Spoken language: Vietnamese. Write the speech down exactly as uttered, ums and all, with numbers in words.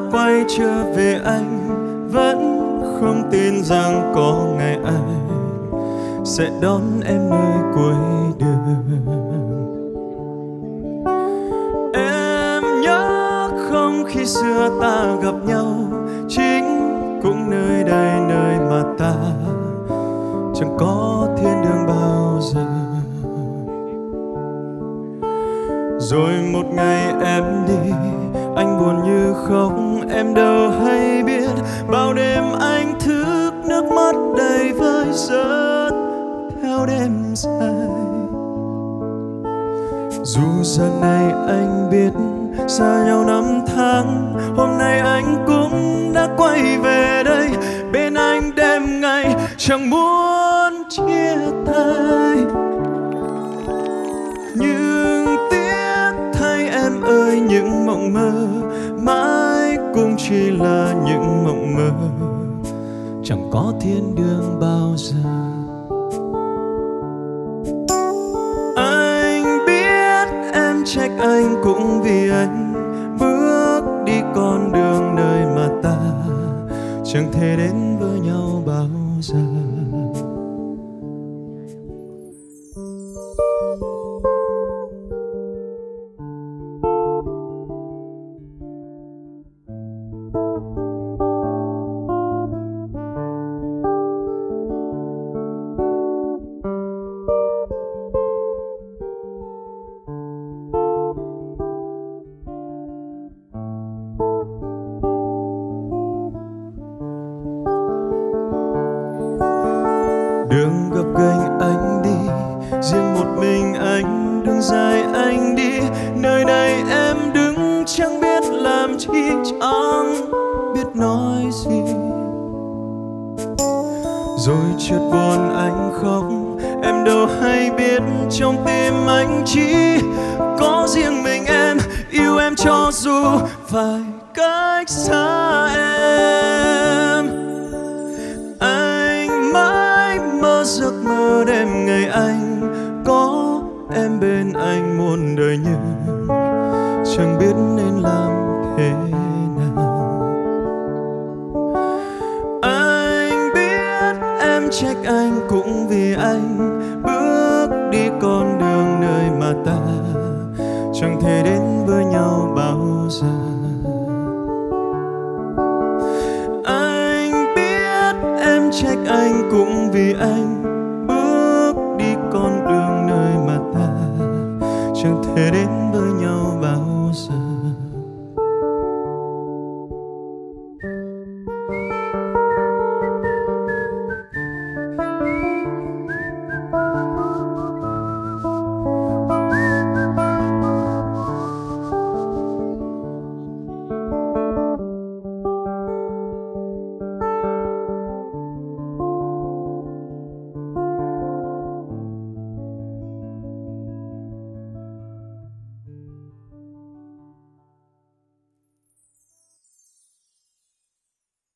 quay trở về, anh vẫn không tin rằng có ngày anh sẽ đón em nơi cuối đường. Em nhớ không, khi xưa ta gặp nhau chính cũng nơi đây, nơi mà ta chẳng có thiên đường bao giờ. Rồi một ngày em đi, anh buồn như khóc, em đâu hay biết. Bao đêm anh thức, nước mắt đầy vơi rớt theo đêm dài. Dù giờ này anh biết xa nhau năm tháng, hôm nay anh cũng đã quay về đây. Bên anh đêm ngày chẳng muốn chia tay, nhưng tiếc thay em ơi, những mộng mơ mãi cũng chỉ là những mộng mơ, chẳng có thiên đường bao giờ. Anh biết em trách anh cũng vì anh bước đi con đường nơi mà ta chẳng thể đến với nhau bao giờ. Đường gập ghềnh anh đi, riêng một mình anh, đường dài anh đi. Nơi đây em đứng chẳng biết làm chi, chẳng biết nói gì. Rồi chợt buồn anh khóc, em đâu hay biết trong tim anh chỉ có riêng mình em. Yêu em cho dù phải cách xa em. Anh mãi mơ giấc mơ đêm ngày anh có em bên anh muôn đời, nhưng chẳng biết nên làm thế nào. Anh biết em trách anh cũng vì anh bước đi con đường nơi mà ta chẳng thể đến với nhau bao